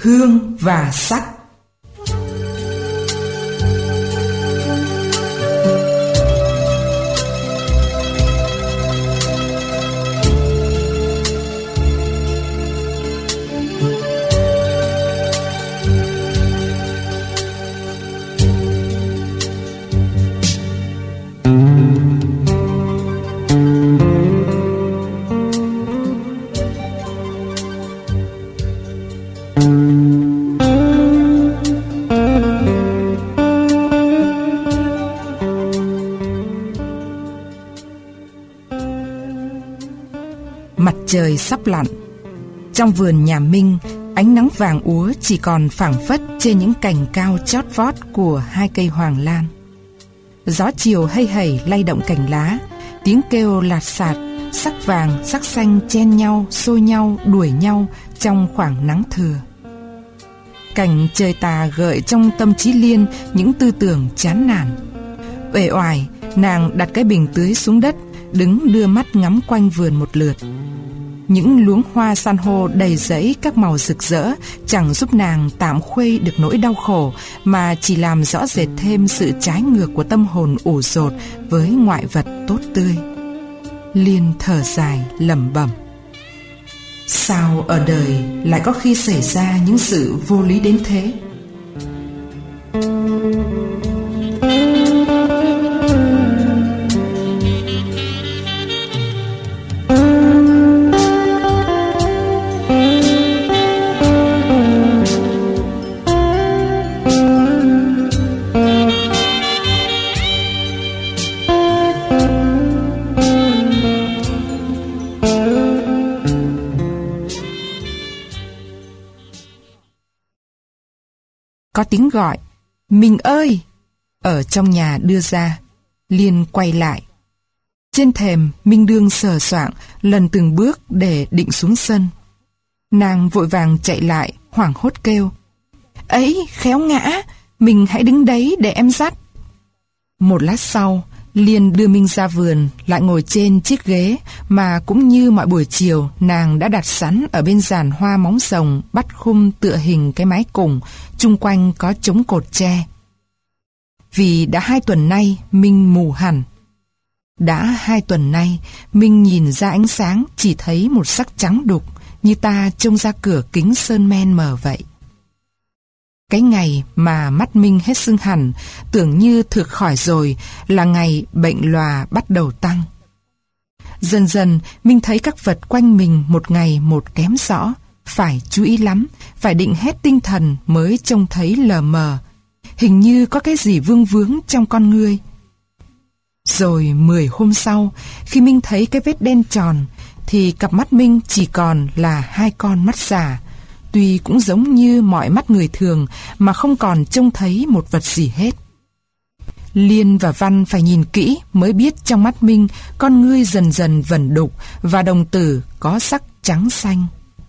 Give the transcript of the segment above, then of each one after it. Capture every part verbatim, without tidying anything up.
hương và sắc. Mặt trời sắp lặn. Trong vườn nhà Minh, ánh nắng vàng úa chỉ còn phảng phất trên những cành cao chót vót của hai cây hoàng lan. Gió chiều hây hẩy lay động cành lá, tiếng kêu lạt xạt, sắc vàng, sắc xanh chen nhau, xô nhau, đuổi nhau trong khoảng nắng thừa. Cảnh trời tà gợi trong tâm trí Liên những tư tưởng chán nản. Uể oải, nàng đặt cái bình tưới xuống đất, đứng đưa mắt ngắm quanh vườn một lượt. Những luống hoa san hô đầy rẫy các màu rực rỡ chẳng giúp nàng tạm khuây được nỗi đau khổ, mà chỉ làm rõ rệt thêm sự trái ngược của tâm hồn ủ dột với ngoại vật tốt tươi. Liên thở dài lẩm bẩm: sao ở đời lại có khi xảy ra những sự vô lý đến thế? Có tiếng gọi: "Mình ơi!" ở trong nhà đưa ra. Liên quay lại. Trên thềm, Minh Đương sờ soạng lần từng bước để định xuống sân. Nàng vội vàng chạy lại, hoảng hốt kêu: "Ấy, khéo ngã, mình hãy đứng đấy để em dắt." Một lát sau, Liên đưa Minh ra vườn, lại ngồi trên chiếc ghế mà cũng như mọi buổi chiều nàng đã đặt sẵn ở bên giàn hoa móng rồng bắt khung tựa hình cái mái cùng, chung quanh có chống cột tre. Vì đã hai tuần nay Minh mù hẳn. Đã hai tuần nay Minh nhìn ra ánh sáng chỉ thấy một sắc trắng đục, như ta trông ra cửa kính sơn men mờ vậy. Cái ngày mà mắt Minh hết sưng hẳn, tưởng như thực khỏi rồi, là ngày bệnh lòa bắt đầu tăng. Dần dần, Minh thấy các vật quanh mình một ngày một kém rõ, phải chú ý lắm, phải định hết tinh thần mới trông thấy lờ mờ. Hình như có cái gì vương vướng trong con ngươi. Rồi mười hôm sau, khi Minh thấy cái vết đen tròn, thì cặp mắt Minh chỉ còn là hai con mắt giả. Tuy cũng giống như mọi mắt người thường mà không còn trông thấy một vật gì hết. Liên và Văn phải nhìn kỹ mới biết trong mắt Minh con ngươi dần dần vẩn đục và đồng tử có sắc trắng xanh.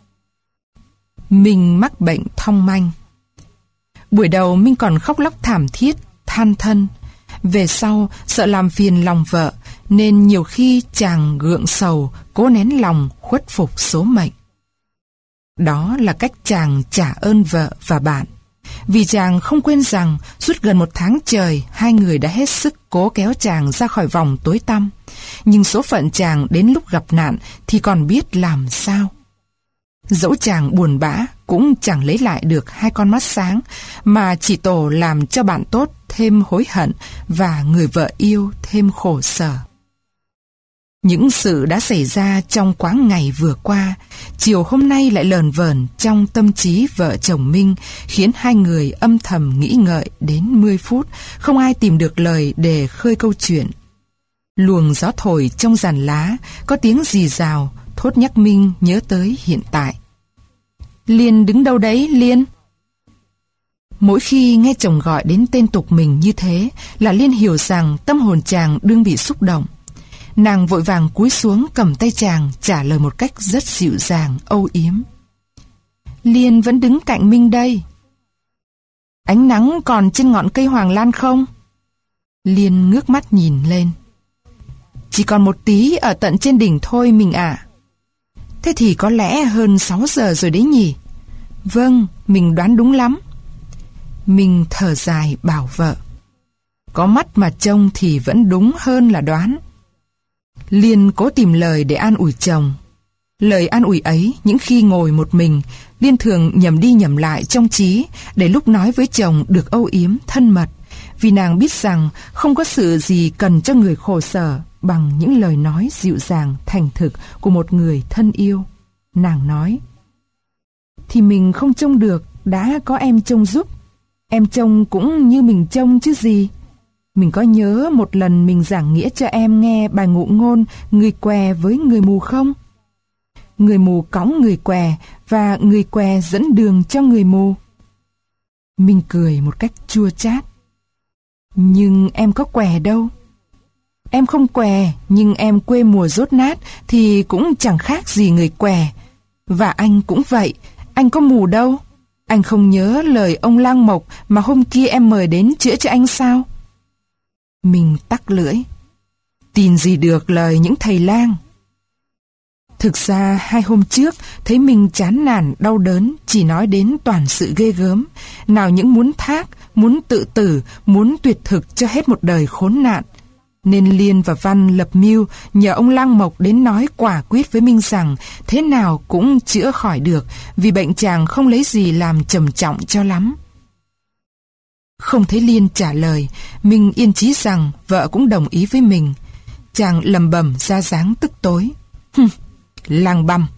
Minh mắc bệnh thong manh. Buổi đầu Minh còn khóc lóc thảm thiết, than thân. Về sau sợ làm phiền lòng vợ nên nhiều khi chàng gượng sầu, cố nén lòng khuất phục số mệnh. Đó là cách chàng trả ơn vợ và bạn. Vì chàng không quên rằng suốt gần một tháng trời hai người đã hết sức cố kéo chàng ra khỏi vòng tối tăm. Nhưng số phận chàng đến lúc gặp nạn thì còn biết làm sao. Dẫu chàng buồn bã cũng chẳng lấy lại được hai con mắt sáng, mà chỉ tổ làm cho bạn tốt thêm hối hận và người vợ yêu thêm khổ sở. Những sự đã xảy ra trong quãng ngày vừa qua, chiều hôm nay lại lờn vờn trong tâm trí vợ chồng Minh, khiến hai người âm thầm nghĩ ngợi đến mười phút, không ai tìm được lời để khơi câu chuyện. Luồng gió thổi trong giàn lá, có tiếng rì rào, thốt nhắc Minh nhớ tới hiện tại. "Liên đứng đâu đấy, Liên?" Mỗi khi nghe chồng gọi đến tên tục mình như thế là Liên hiểu rằng tâm hồn chàng đương bị xúc động. Nàng vội vàng cúi xuống cầm tay chàng, trả lời một cách rất dịu dàng, âu yếm: "Liên vẫn đứng cạnh Minh đây." "Ánh nắng còn trên ngọn cây hoàng lan không?" Liên ngước mắt nhìn lên. "Chỉ còn một tí ở tận trên đỉnh thôi mình ạ." "Thế thì có lẽ hơn sáu giờ rồi đấy nhỉ?" Vâng, mình đoán đúng lắm. Minh thở dài bảo vợ. Có mắt mà trông thì vẫn đúng hơn là đoán. Liên cố tìm lời để an ủi chồng. Lời an ủi ấy, những khi ngồi một mình, Liên thường nhầm đi nhầm lại trong trí để lúc nói với chồng được âu yếm, thân mật, vì nàng biết rằng không có sự gì cần cho người khổ sở bằng những lời nói dịu dàng, thành thực của một người thân yêu. Nàng nói, thì mình không trông được, đã có em trông giúp. Em trông cũng như mình trông chứ gì. Mình có nhớ một lần mình giảng nghĩa cho em nghe bài ngụ ngôn người què với người mù không? Người mù cõng người què và người què dẫn đường cho người mù. Mình cười một cách chua chát. Nhưng em có què đâu. Em không què, nhưng em quê mùa dốt nát thì cũng chẳng khác gì người què. Và anh cũng vậy, anh có mù đâu. Anh không nhớ lời ông Lang Mộc mà hôm kia em mời đến chữa cho anh sao? Mình tắc lưỡi. Tin gì được lời những thầy lang. Thực ra hai hôm trước thấy mình chán nản đau đớn, chỉ nói đến toàn sự ghê gớm. Nào những muốn thác, muốn tự tử, muốn tuyệt thực cho hết một đời khốn nạn. Nên Liên và Văn lập mưu nhờ ông Lang Mộc đến nói quả quyết với Minh rằng thế nào cũng chữa khỏi được, vì bệnh chàng không lấy gì làm trầm trọng cho lắm. Không thấy Liên trả lời, Minh yên chí rằng vợ cũng đồng ý với mình. Chàng lầm bầm ra dáng tức tối. Hừm, lang băm.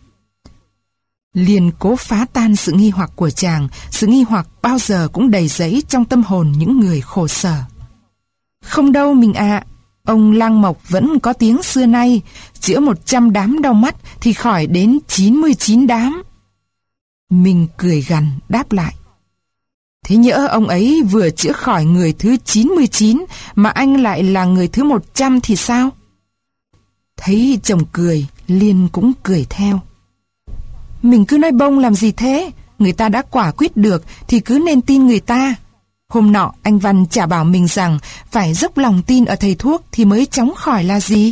Liên cố phá tan sự nghi hoặc của chàng, sự nghi hoặc bao giờ cũng đầy dẫy trong tâm hồn những người khổ sở. Không đâu mình ạ, ông Lang Mộc vẫn có tiếng xưa nay, chữa một trăm đám đau mắt thì khỏi đến chín mươi chín đám. Mình cười gằn đáp lại. Thế nhỡ ông ấy vừa chữa khỏi người thứ chín mươi chín mà anh lại là người thứ một trăm thì sao? Thấy chồng cười, Liên cũng cười theo. Mình cứ nói bông làm gì thế? Người ta đã quả quyết được thì cứ nên tin người ta. Hôm nọ anh Văn chả bảo mình rằng phải dốc lòng tin ở thầy thuốc thì mới chóng khỏi là gì?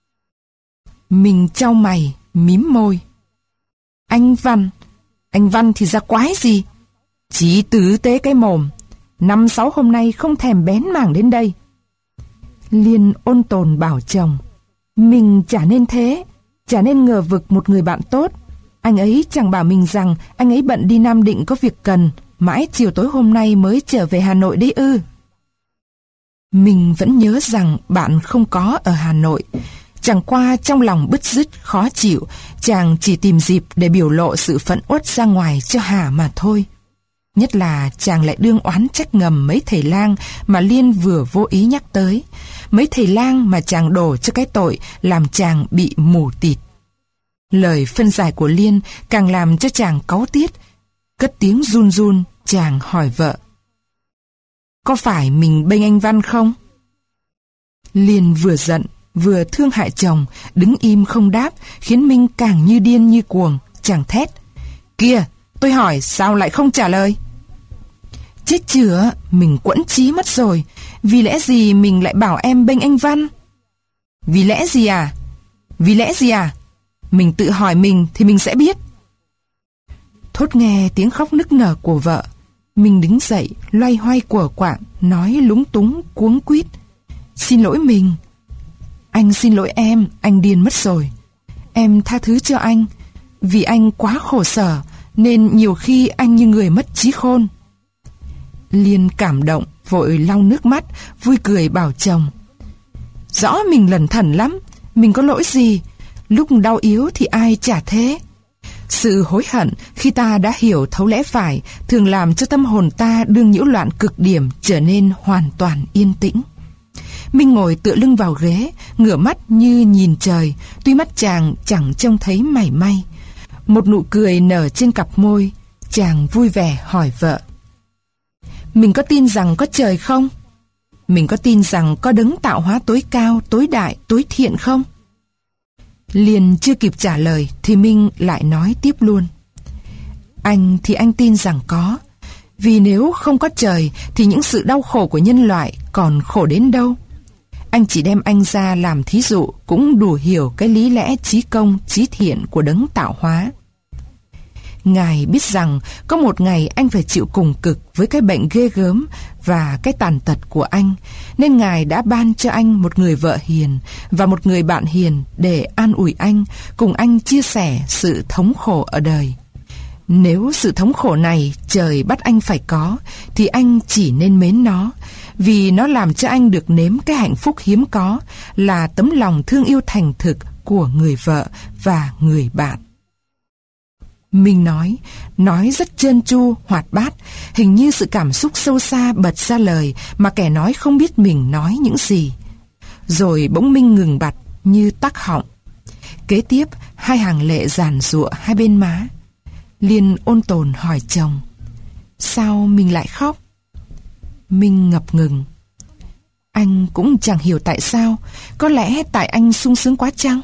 Mình chau mày, mím môi. Anh Văn, anh Văn thì ra quái gì? Chỉ tử tế cái mồm. Năm sáu hôm nay không thèm bén mảng đến đây. Liên ôn tồn bảo chồng. Mình chả nên thế, chả nên ngờ vực một người bạn tốt. Anh ấy chẳng bảo mình rằng anh ấy bận đi Nam Định có việc cần, mãi chiều tối hôm nay mới trở về Hà Nội đấy ư. Mình vẫn nhớ rằng bạn không có ở Hà Nội. Chẳng qua trong lòng bứt rứt, khó chịu, chàng chỉ tìm dịp để biểu lộ sự phẫn uất ra ngoài cho hả mà thôi. Nhất là chàng lại đương oán trách ngầm mấy thầy lang mà Liên vừa vô ý nhắc tới. Mấy thầy lang mà chàng đổ cho cái tội làm chàng bị mù tịt. Lời phân giải của Liên càng làm cho chàng cáu tiết. Cất tiếng run run, chàng hỏi vợ. Có phải mình bênh anh Văn không? Liên vừa giận, vừa thương hại chồng, đứng im không đáp, khiến Minh càng như điên như cuồng, chàng thét. Kìa, tôi hỏi sao lại không trả lời? Chết chửa, mình quẫn trí mất rồi. Vì lẽ gì mình lại bảo em bênh anh Văn? Vì lẽ gì à? Vì lẽ gì à? Mình tự hỏi mình thì mình sẽ biết. Thốt nghe tiếng khóc nức nở của vợ, mình đứng dậy, loay hoay quở quạng, nói lúng túng, cuống quýt. Xin lỗi mình. Anh xin lỗi em, anh điên mất rồi. Em tha thứ cho anh. Vì anh quá khổ sở, nên nhiều khi anh như người mất trí khôn. Liên cảm động, vội lau nước mắt, vui cười bảo chồng. Rõ mình lẩn thẩn lắm, mình có lỗi gì? Lúc đau yếu thì ai chả thế. Sự hối hận khi ta đã hiểu thấu lẽ phải thường làm cho tâm hồn ta đương nhiễu loạn cực điểm trở nên hoàn toàn yên tĩnh. Minh ngồi tựa lưng vào ghế, ngửa mắt như nhìn trời, tuy mắt chàng chẳng trông thấy mảy may. Một nụ cười nở trên cặp môi, chàng vui vẻ hỏi vợ. Mình có tin rằng có trời không? Mình có tin rằng có đấng tạo hóa tối cao, tối đại, tối thiện không? Liền chưa kịp trả lời thì Minh lại nói tiếp luôn. Anh thì anh tin rằng có. Vì nếu không có trời thì những sự đau khổ của nhân loại còn khổ đến đâu. Anh chỉ đem anh ra làm thí dụ cũng đủ hiểu cái lý lẽ trí công, trí thiện của đấng tạo hóa. Ngài biết rằng có một ngày anh phải chịu cùng cực với cái bệnh ghê gớm và cái tàn tật của anh, nên Ngài đã ban cho anh một người vợ hiền và một người bạn hiền để an ủi anh, cùng anh chia sẻ sự thống khổ ở đời. Nếu sự thống khổ này trời bắt anh phải có, thì anh chỉ nên mến nó, vì nó làm cho anh được nếm cái hạnh phúc hiếm có là tấm lòng thương yêu thành thực của người vợ và người bạn. Minh nói, nói rất trơn tru, hoạt bát, hình như sự cảm xúc sâu xa bật ra lời mà kẻ nói không biết mình nói những gì. Rồi bỗng Minh ngừng bặt như tắc họng. Kế tiếp, hai hàng lệ giàn giụa hai bên má. Liên ôn tồn hỏi chồng, sao mình lại khóc? Minh ngập ngừng. Anh cũng chẳng hiểu tại sao, có lẽ tại anh sung sướng quá chăng?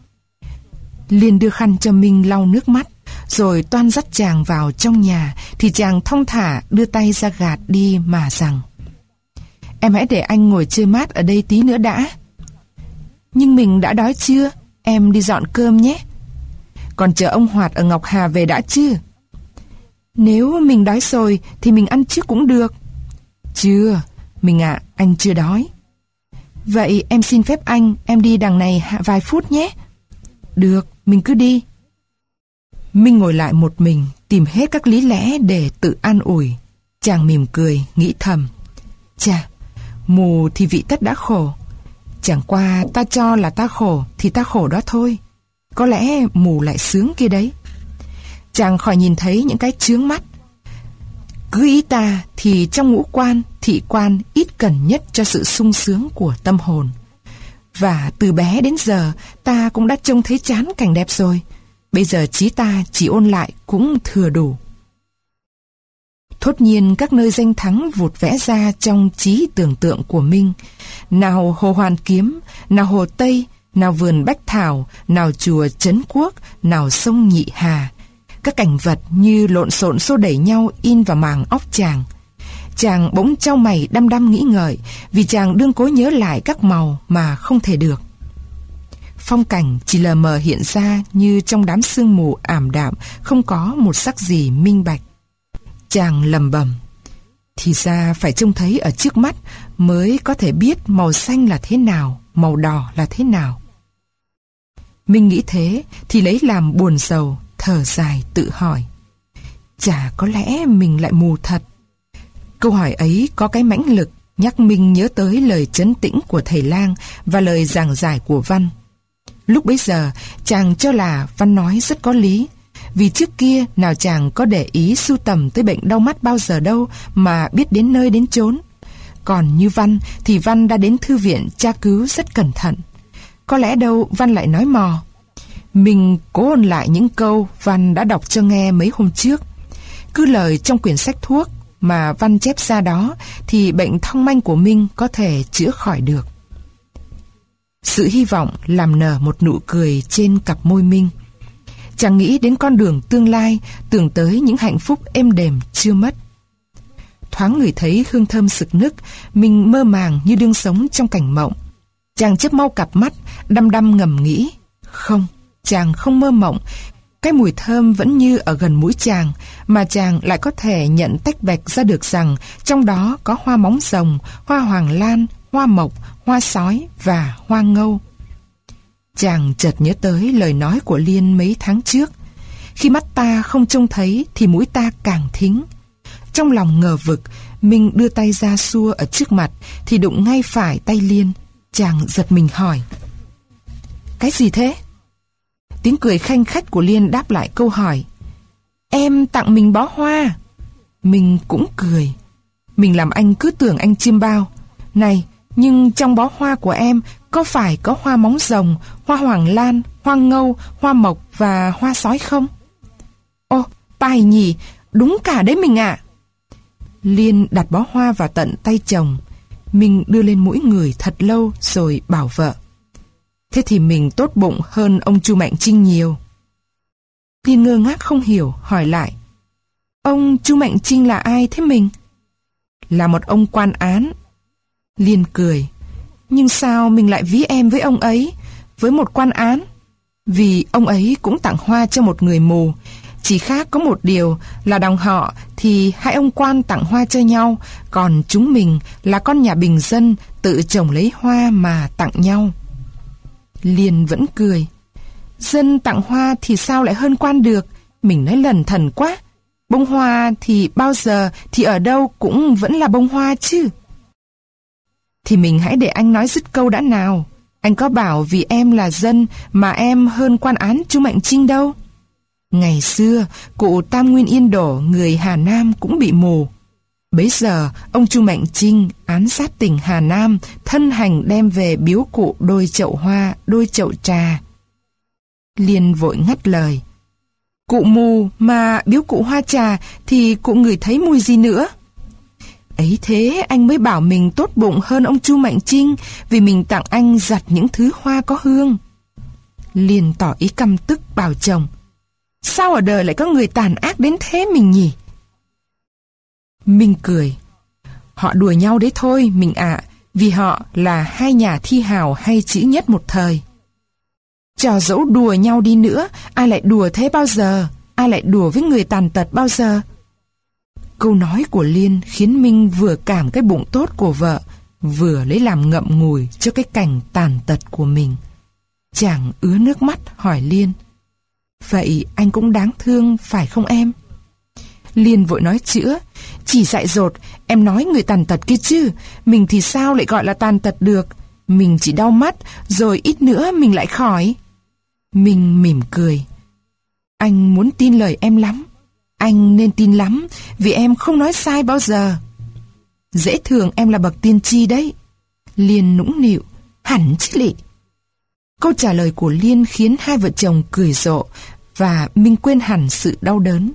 Liên đưa khăn cho Minh lau nước mắt, rồi toan dắt chàng vào trong nhà, thì chàng thong thả đưa tay ra gạt đi mà rằng, em hãy để anh ngồi chơi mát ở đây tí nữa đã. Nhưng mình đã đói chưa? Em đi dọn cơm nhé. Còn chờ ông Hoạt ở Ngọc Hà về đã chứ? Nếu mình đói rồi thì mình ăn trước cũng được. Chưa, mình ạ, à, anh chưa đói. Vậy em xin phép anh, em đi đằng này vài phút nhé. Được, mình cứ đi. Minh ngồi lại một mình, tìm hết các lý lẽ để tự an ủi. Chàng mỉm cười, nghĩ thầm, chà, mù thì vị tất đã khổ. Chẳng qua ta cho là ta khổ thì ta khổ đó thôi. Có lẽ mù lại sướng kia đấy. Chàng khỏi nhìn thấy những cái chướng mắt. Cứ ý ta thì trong ngũ quan, thị quan ít cần nhất cho sự sung sướng của tâm hồn. Và từ bé đến giờ ta cũng đã trông thấy chán cảnh đẹp rồi. Bây giờ trí ta chỉ ôn lại cũng thừa đủ. Thốt nhiên các nơi danh thắng vụt vẽ ra trong trí tưởng tượng của Minh. Nào Hồ Hoàn Kiếm, nào Hồ Tây, nào vườn Bách Thảo, nào chùa Trấn Quốc, nào sông Nhị Hà. Các cảnh vật như lộn xộn xô đẩy nhau in vào màng óc chàng. Chàng bỗng chau mày đăm đăm nghĩ ngợi, vì chàng đương cố nhớ lại các màu mà không thể được. Phong cảnh chỉ lờ mờ hiện ra như trong đám sương mù ảm đạm, không có một sắc gì minh bạch. Chàng lầm bầm, thì ra phải trông thấy ở trước mắt mới có thể biết màu xanh là thế nào, màu đỏ là thế nào. Minh nghĩ thế thì lấy làm buồn rầu, thở dài tự hỏi, chả có lẽ mình lại mù thật. Câu hỏi ấy có cái mãnh lực nhắc Minh nhớ tới lời trấn tĩnh của thầy lang và lời giảng giải của Văn. Lúc bấy giờ chàng cho là Văn nói rất có lý, vì trước kia nào chàng có để ý sưu tầm tới bệnh đau mắt bao giờ đâu mà biết đến nơi đến chốn. Còn như Văn thì Văn đã đến thư viện tra cứu rất cẩn thận. Có lẽ đâu Văn lại nói mò. Mình cố ôn lại những câu Văn đã đọc cho nghe mấy hôm trước. Cứ lời trong quyển sách thuốc mà Văn chép ra đó thì bệnh thong manh của Minh có thể chữa khỏi được. Sự hy vọng làm nở một nụ cười trên cặp môi Minh. Chàng nghĩ đến con đường tương lai, tưởng tới những hạnh phúc êm đềm chưa mất. Thoáng ngửi thấy hương thơm sực nức, Minh mơ màng như đương sống trong cảnh mộng. Chàng chớp mau cặp mắt, đăm đăm ngầm nghĩ. Không, chàng không mơ mộng. Cái mùi thơm vẫn như ở gần mũi chàng, mà chàng lại có thể nhận tách bạch ra được rằng trong đó có hoa móng rồng, hoa hoàng lan, hoa mộc, hoa sói và hoa ngâu. Chàng chợt nhớ tới lời nói của Liên mấy tháng trước. Khi mắt ta không trông thấy thì mũi ta càng thính. Trong lòng ngờ vực, Minh đưa tay ra xua ở trước mặt thì đụng ngay phải tay Liên. Chàng giật mình hỏi, cái gì thế? Tiếng cười khanh khách của Liên đáp lại câu hỏi, em tặng mình bó hoa. Mình cũng cười. Mình làm anh cứ tưởng anh chiêm bao. Này, nhưng trong bó hoa của em có phải có hoa móng rồng, hoa hoàng lan, hoa ngâu, hoa mộc và hoa sói không? Ô, tài nhỉ, đúng cả đấy mình ạ. Liên đặt bó hoa vào tận tay chồng. Mình đưa lên mũi người thật lâu rồi bảo vợ, thế thì mình tốt bụng hơn ông Chu Mạnh Trinh nhiều. Liên ngơ ngác không hiểu, hỏi lại, ông Chu Mạnh Trinh là ai thế mình? Là một ông quan án. Liên cười, nhưng sao mình lại ví em với ông ấy, với một quan án? Vì ông ấy cũng tặng hoa cho một người mù, Chỉ khác có một điều là dòng họ thì hai ông quan tặng hoa cho nhau, còn chúng mình là con nhà bình dân tự trồng lấy hoa mà tặng nhau. Liên vẫn cười. Dân tặng hoa thì sao lại hơn quan được? Mình nói lẩn thẩn quá. Bông hoa thì bao giờ thì ở đâu cũng vẫn là bông hoa chứ. Thì mình hãy để anh nói dứt câu đã nào. Anh có bảo vì em là dân mà em hơn quan án chú Mạnh Trinh đâu. Ngày xưa, cụ Tam Nguyên Yên Đổ người Hà Nam cũng bị mù. Bấy giờ, ông Chu Mạnh Trinh án sát tỉnh Hà Nam, thân hành đem về biếu cụ đôi chậu hoa, đôi chậu trà. Liên vội ngắt lời. Cụ mù mà biếu cụ hoa trà thì cụ ngửi thấy mùi gì nữa? Ấy thế anh mới bảo mình tốt bụng hơn ông Chu Mạnh Trinh vì mình tặng anh giặt những thứ hoa có hương. Liên tỏ ý căm tức bảo chồng. Sao ở đời lại có người tàn ác đến thế mình nhỉ? Minh cười. Họ đùa nhau đấy thôi mình ạ, vì họ là hai nhà thi hào hay chữ nhất một thời. Cho dẫu đùa nhau đi nữa, ai lại đùa thế bao giờ? Ai lại đùa với người tàn tật bao giờ? Câu nói của Liên khiến Minh vừa cảm cái bụng tốt của vợ, vừa lấy làm ngậm ngùi cho cái cảnh tàn tật của mình. Chàng ứa nước mắt hỏi Liên. Vậy anh cũng đáng thương phải không em? Liên vội nói chữa. Chỉ dại dột, em nói người tàn tật kia chứ. Mình thì sao lại gọi là tàn tật được? Mình chỉ đau mắt, rồi ít nữa mình lại khỏi. Minh mỉm cười. Anh muốn tin lời em lắm. Anh nên tin lắm, vì em không nói sai bao giờ. Dễ thường em là bậc tiên tri đấy. Liên nũng nịu. Hẳn chứ lị. Câu trả lời của Liên khiến hai vợ chồng cười rộ, và Minh quên hẳn sự đau đớn.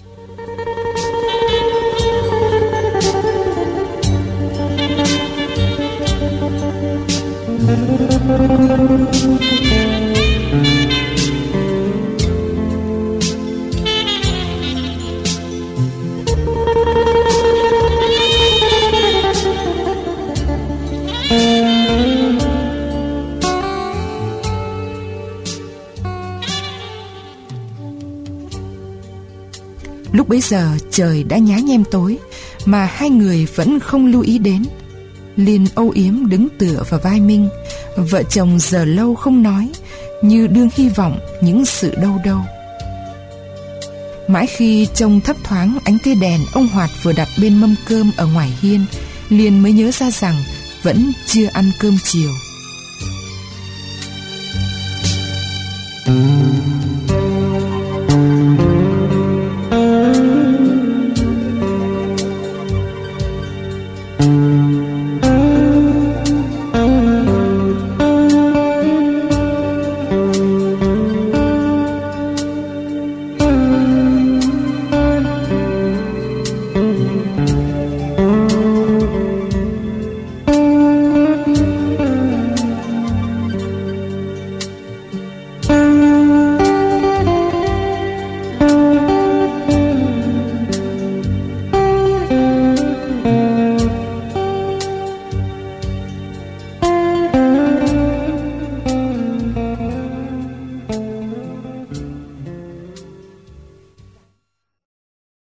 Lúc bấy giờ trời đã nhá nhem tối, mà hai người vẫn không lưu ý đến. Liên âu yếm đứng tựa vào vai Minh. Vợ chồng giờ lâu không nói, như đương hy vọng những sự đâu đâu. Mãi khi trông thấp thoáng ánh cây đèn ông Hoạt vừa đặt bên mâm cơm ở ngoài hiên, Liên mới nhớ ra rằng vẫn chưa ăn cơm chiều.